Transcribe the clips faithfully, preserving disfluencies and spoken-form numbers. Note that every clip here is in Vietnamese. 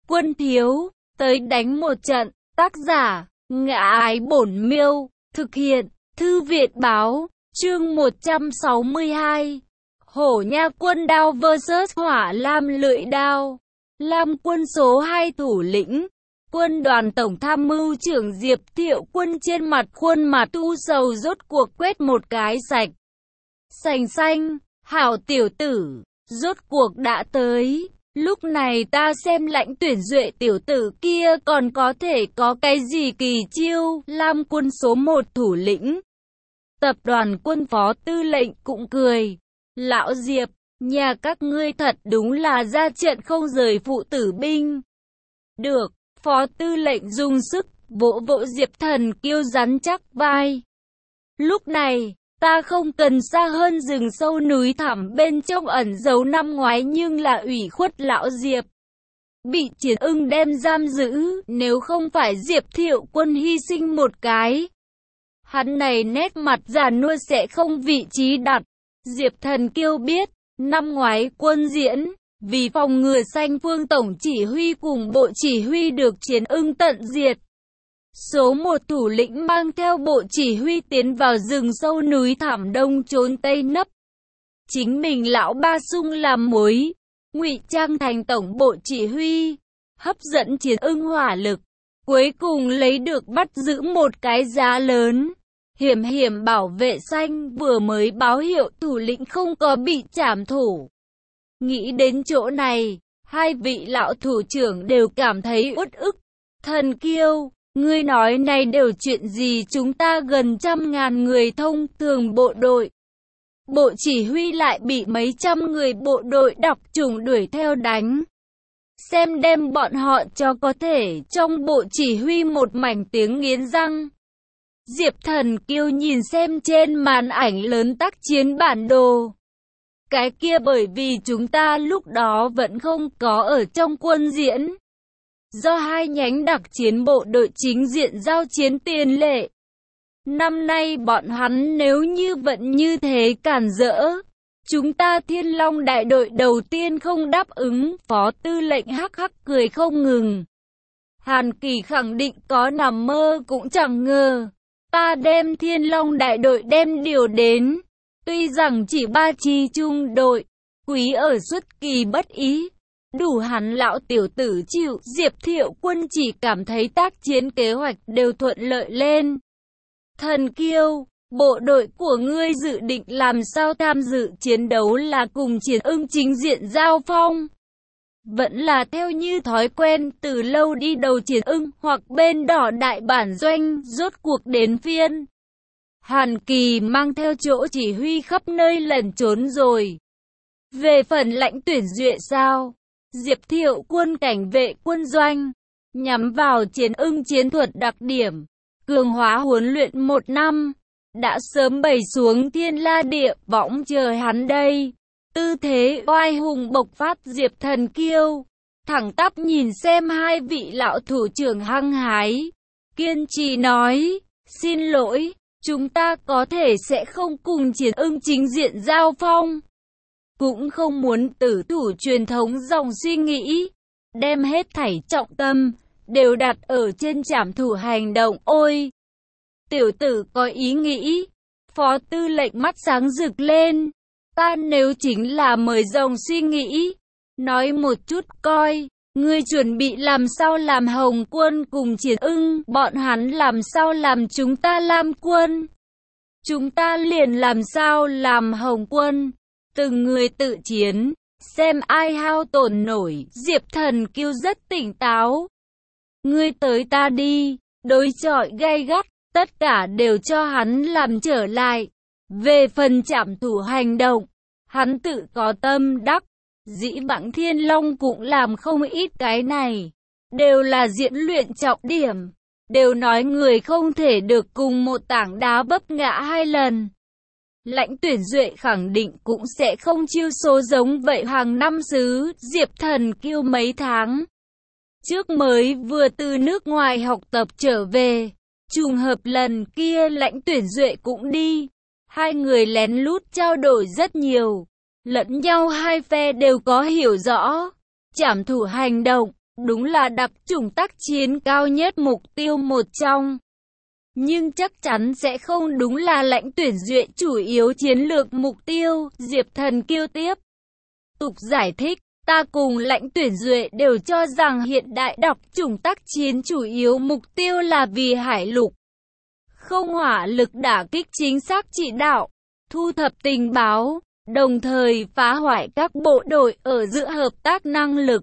Quân thiếu, tới đánh một trận. Tác giả, Ngã Ái Bổn Miêu. Thực hiện, Thư viện Báo. Chương một trăm sáu mươi hai. Hổ Nha Quân Đao versus Hỏa Lam Lưỡi Đao. Lam quân số hai thủ lĩnh. Quân đoàn tổng tham mưu trưởng Diệp Thiệu Quân trên mặt khuôn mặt tu sầu rốt cuộc quét một cái sạch. Sành xanh, hảo tiểu tử, rốt cuộc đã tới. Lúc này ta xem Lãnh Tuyển Duệ tiểu tử kia còn có thể có cái gì kỳ chiêu. Lam quân số một thủ lĩnh. Tập đoàn quân phó tư lệnh cũng cười. Lão Diệp, nhà các ngươi thật đúng là ra trận không rời phụ tử binh. Được, phó tư lệnh dùng sức vỗ vỗ Diệp Thần Kiêu rắn chắc vai. Lúc này, ta không cần xa hơn rừng sâu núi thẳm bên trong ẩn giấu năm ngoái nhưng là ủy khuất lão Diệp. Bị Chiến Ưng đem giam giữ, nếu không phải Diệp Thiệu Quân hy sinh một cái. Hắn này nét mặt già nua sẽ không vị trí đặt. Diệp Thần Kiêu biết, năm ngoái quân diễn, vì phòng ngừa Xanh Phương tổng chỉ huy cùng bộ chỉ huy được Chiến Ưng tận diệt. Số một thủ lĩnh mang theo bộ chỉ huy tiến vào rừng sâu núi thẳm đông trốn tây nấp. Chính mình lão ba sung làm mối, ngụy trang thành tổng bộ chỉ huy, hấp dẫn Chiến Ưng hỏa lực. Cuối cùng lấy được bắt giữ một cái giá lớn. Hiểm hiểm bảo vệ xanh vừa mới báo hiệu thủ lĩnh không có bị trảm thủ. Nghĩ đến chỗ này, hai vị lão thủ trưởng đều cảm thấy uất ức. Thần Kiêu, ngươi nói này đều chuyện gì, chúng ta gần trăm ngàn người thông thường bộ đội. Bộ chỉ huy lại bị mấy trăm người bộ đội đọc chủng đuổi theo đánh. Xem đem bọn họ cho có thể trong bộ chỉ huy một mảnh tiếng nghiến răng. Diệp Thần Kiêu nhìn xem trên màn ảnh lớn tác chiến bản đồ. Cái kia bởi vì chúng ta lúc đó vẫn không có ở trong quân diễn. Do hai nhánh đặc chiến bộ đội chính diện giao chiến tiền lệ. Năm nay bọn hắn nếu như vẫn như thế cản rỡ. Chúng ta Thiên Long đại đội đầu tiên không đáp ứng. Phó tư lệnh hắc hắc cười không ngừng. Hàn Kỳ khẳng định có nằm mơ cũng chẳng ngờ. Ta đem Thiên Long đại đội đem điều đến. Tuy rằng chỉ ba chi trung đội, quý ở xuất kỳ bất ý. Đủ hắn lão tiểu tử chịu. Diệp Thiệu Quân chỉ cảm thấy tác chiến kế hoạch đều thuận lợi lên. Thần Kiêu, bộ đội của ngươi dự định làm sao tham dự chiến đấu, là cùng Chiến Ưng chính diện giao phong? Vẫn là theo như thói quen từ lâu đi đầu Chiến Ưng hoặc bên đỏ đại bản doanh, rốt cuộc đến phiên. Hàn Kỳ mang theo chỗ chỉ huy khắp nơi lẩn trốn rồi. Về phần Lãnh Tuyển Duệ sao? Diệp Thiệu Quân cảnh vệ quân doanh, nhắm vào Chiến Ưng chiến thuật đặc điểm, cường hóa huấn luyện một năm, đã sớm bày xuống thiên la địa võng chờ hắn đây. Tư thế oai hùng bộc phát. Diệp Thần Kiêu thẳng tắp nhìn xem hai vị lão thủ trưởng hăng hái, kiên trì nói, xin lỗi, chúng ta có thể sẽ không cùng Chiến Ưng chính diện giao phong. Cũng không muốn tử thủ truyền thống dòng suy nghĩ, đem hết thảy trọng tâm đều đặt ở trên trảm thủ hành động. Ôi, tiểu tử có ý nghĩ. Phó tư lệnh mắt sáng rực lên. Ta nếu chính là mời dòng suy nghĩ, nói một chút coi, ngươi chuẩn bị làm sao làm Hồng Quân cùng Chiến Ưng, bọn hắn làm sao làm chúng ta Lam Quân, chúng ta liền làm sao làm Hồng Quân. Từng người tự chiến, xem ai hao tổn nổi. Diệp Thần Kiêu rất tỉnh táo. Ngươi tới ta đi, đối chọi gay gắt, tất cả đều cho hắn làm trở lại. Về phần trảm thủ hành động, hắn tự có tâm đắc. Dĩ vãng Thiên Long cũng làm không ít cái này, đều là diễn luyện trọng điểm. Đều nói người không thể được cùng một tảng đá vấp ngã hai lần. Lãnh Tuyển Duệ khẳng định cũng sẽ không chiêu số giống vậy hàng năm xứ. Diệp Thần Kiêu mấy tháng trước mới vừa từ nước ngoài học tập trở về, trùng hợp lần kia Lãnh Tuyển Duệ cũng đi. Hai người lén lút trao đổi rất nhiều, lẫn nhau hai phe đều có hiểu rõ. Trảm thủ hành động, đúng là đặc chủng tác chiến cao nhất mục tiêu một trong. Nhưng chắc chắn sẽ không đúng là lãnh tuyển duyệt chủ yếu chiến lược mục tiêu, Diệp Thần Kiêu tiếp tục giải thích. Ta cùng lãnh tuyển duệ đều cho rằng hiện đại đọc chủng tác chiến chủ yếu mục tiêu là vì hải lục. Không hỏa lực đả kích chính xác chỉ đạo, thu thập tình báo, đồng thời phá hoại các bộ đội ở giữa hợp tác năng lực.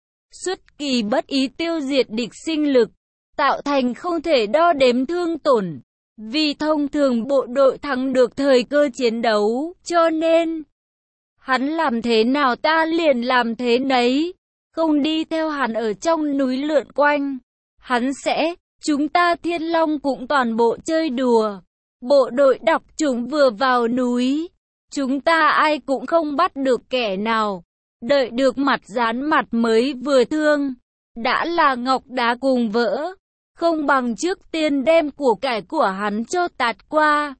Xuất kỳ bất ý tiêu diệt địch sinh lực, tạo thành không thể đo đếm thương tổn. Vì thông thường bộ đội thắng được thời cơ chiến đấu, cho nên hắn làm thế nào ta liền làm thế nấy, không đi theo hắn ở trong núi lượn quanh. Hắn sẽ, chúng ta Thiên Long cũng toàn bộ chơi đùa. Bộ đội đọc chúng vừa vào núi, chúng ta ai cũng không bắt được kẻ nào. Đợi được mặt dán mặt mới vừa thương, đã là ngọc đá cùng vỡ. Không bằng trước tiên đem của cải của hắn cho tạt qua.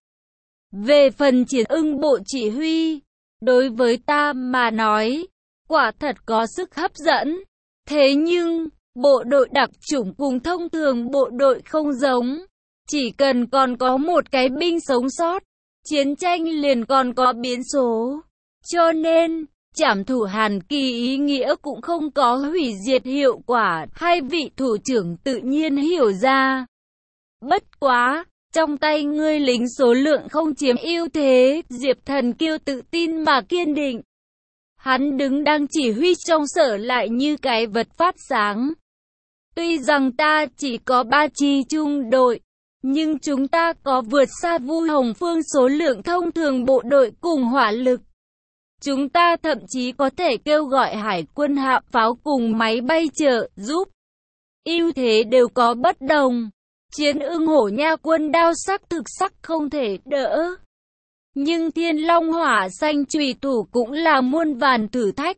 Về phần Triển Ưng bộ chỉ huy, đối với ta mà nói, quả thật có sức hấp dẫn. Thế nhưng, bộ đội đặc chủng cùng thông thường bộ đội không giống. Chỉ cần còn có một cái binh sống sót, chiến tranh liền còn có biến số. Cho nên, trảm thủ Hàn Kỳ ý nghĩa cũng không có hủy diệt hiệu quả, hai vị thủ trưởng tự nhiên hiểu ra. Bất quá, trong tay ngươi lính số lượng không chiếm ưu thế, Diệp Thần Kiêu tự tin mà kiên định. Hắn đứng đang chỉ huy trong sở lại như cái vật phát sáng. Tuy rằng ta chỉ có ba chi trung đội, nhưng chúng ta có vượt xa Vu Hồng Phương số lượng thông thường bộ đội cùng hỏa lực. Chúng ta thậm chí có thể kêu gọi hải quân hạm pháo cùng máy bay trợ giúp. Ưu thế đều có bất đồng. Chiến Ưng Hổ Nha quân đao sắc thực sắc không thể đỡ. Nhưng Thiên Long hỏa xanh chùy thủ cũng là muôn vàn thử thách.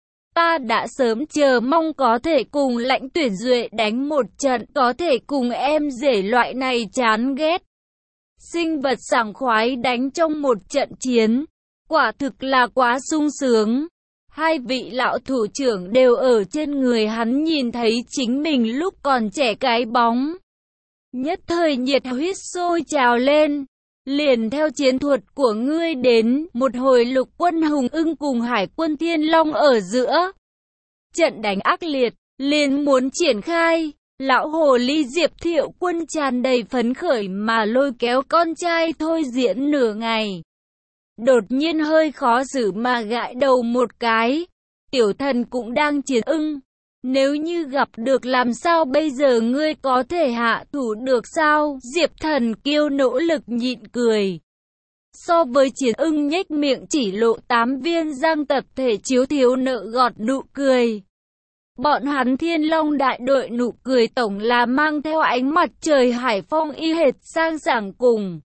Ta đã sớm chờ mong có thể cùng lãnh tuyển duệ đánh một trận, có thể cùng em rể loại này chán ghét sinh vật sảng khoái đánh trong một trận chiến. Quả thực là quá sung sướng. Hai vị lão thủ trưởng đều ở trên người hắn nhìn thấy chính mình lúc còn trẻ cái bóng. Nhất thời nhiệt huyết sôi trào lên. Liền theo chiến thuật của ngươi đến một hồi lục quân Hùng Ưng cùng hải quân Thiên Long ở giữa. Trận đánh ác liệt, liền muốn triển khai. Lão hồ ly Diệp Thiệu Quân tràn đầy phấn khởi mà lôi kéo con trai thôi diễn nửa ngày. Đột nhiên hơi khó xử mà gãi đầu một cái. Tiểu thần cũng đang chiến ưng. Nếu như gặp được làm sao bây giờ ngươi có thể hạ thủ được sao? Diệp Thần Kiêu nỗ lực nhịn cười. So với chiến ưng nhếch miệng chỉ lộ tám viên răng tập thể chiếu thiếu nợ gọt nụ cười. Bọn hắn Thiên Long đại đội nụ cười tổng là mang theo ánh mặt trời hải phong y hệt sang sảng cùng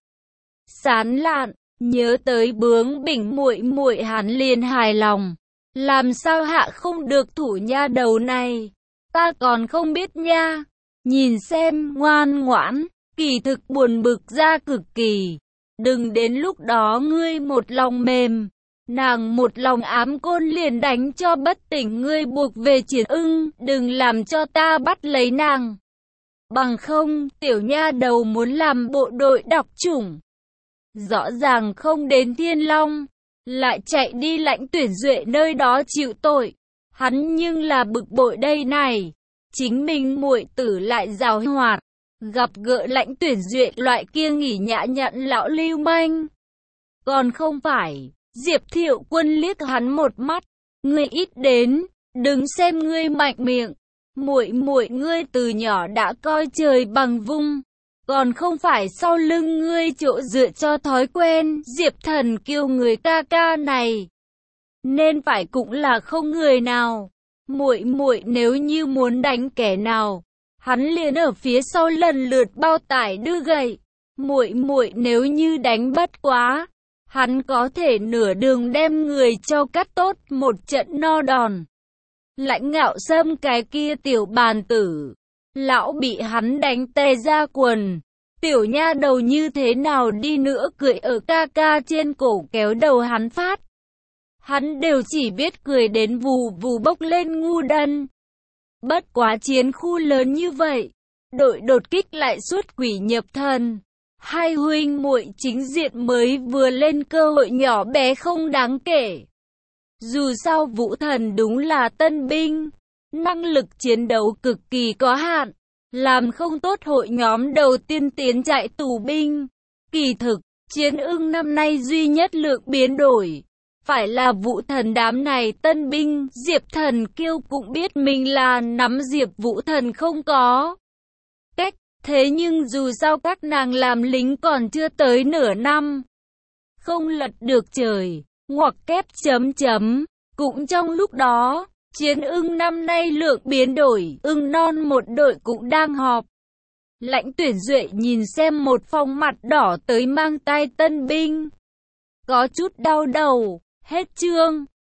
sán lạn. Nhớ tới bướng bỉnh muội muội hắn liền hài lòng. Làm sao hạ không được thủ nha đầu này? Ta còn không biết nha. Nhìn xem, ngoan ngoãn, kỳ thực buồn bực ra cực kỳ. Đừng đến lúc đó ngươi một lòng mềm, nàng một lòng ám côn liền đánh cho bất tỉnh ngươi buộc về Chiến Ưng. Đừng làm cho ta bắt lấy nàng. Bằng không, tiểu nha đầu muốn làm bộ đội đọc chủng. Rõ ràng không đến Thiên Long, lại chạy đi lãnh tuyển duệ nơi đó chịu tội. Hắn nhưng là bực bội đây này. Chính mình muội tử lại giàu hoạt, gặp gỡ lãnh tuyển duệ loại kia nghỉ nhã nhặn lão lưu manh. Còn không phải, Diệp Thiệu Quân liếc hắn một mắt. Ngươi ít đến, đừng xem ngươi mạnh miệng. Muội muội ngươi từ nhỏ đã coi trời bằng vung. Còn không phải sau lưng ngươi chỗ dựa cho thói quen. Diệp Thần Kiêu người ca ca này nên phải cũng là không người nào. Muội muội nếu như muốn đánh kẻ nào, hắn liền ở phía sau lần lượt bao tải đưa gậy. Muội muội nếu như đánh bất quá, hắn có thể nửa đường đem người cho cắt tốt một trận no đòn. Lãnh Ngạo Sâm cái kia tiểu bàn tử, lão bị hắn đánh tè ra quần. Tiểu nha đầu như thế nào đi nữa cười ở ca ca trên cổ kéo đầu hắn phát. Hắn đều chỉ biết cười đến vù vù bốc lên ngu đần. Bất quá chiến khu lớn như vậy, đội đột kích lại xuất quỷ nhập thần. Hai huynh muội chính diện mới vừa lên cơ hội nhỏ bé không đáng kể. Dù sao Vũ Thần đúng là tân binh, năng lực chiến đấu cực kỳ có hạn, làm không tốt hội nhóm đầu tiên tiến chạy tù binh. Kỳ thực, Chiến Ưng năm nay duy nhất lượng biến đổi, phải là Vũ Thần đám này tân binh. Diệp Thần Kiêu cũng biết mình là nắm Diệp Vũ Thần không có cách, thế nhưng dù sao các nàng làm lính còn chưa tới nửa năm, không lật được trời, ngoặc kép chấm chấm. Cũng trong lúc đó, Chiến Ưng năm nay lượng biến đổi, ưng non một đội cũng đang họp. Lãnh Tuyển Duệ nhìn xem một phong mặt đỏ tới mang tai tân binh, có chút đau đầu. Hết chương.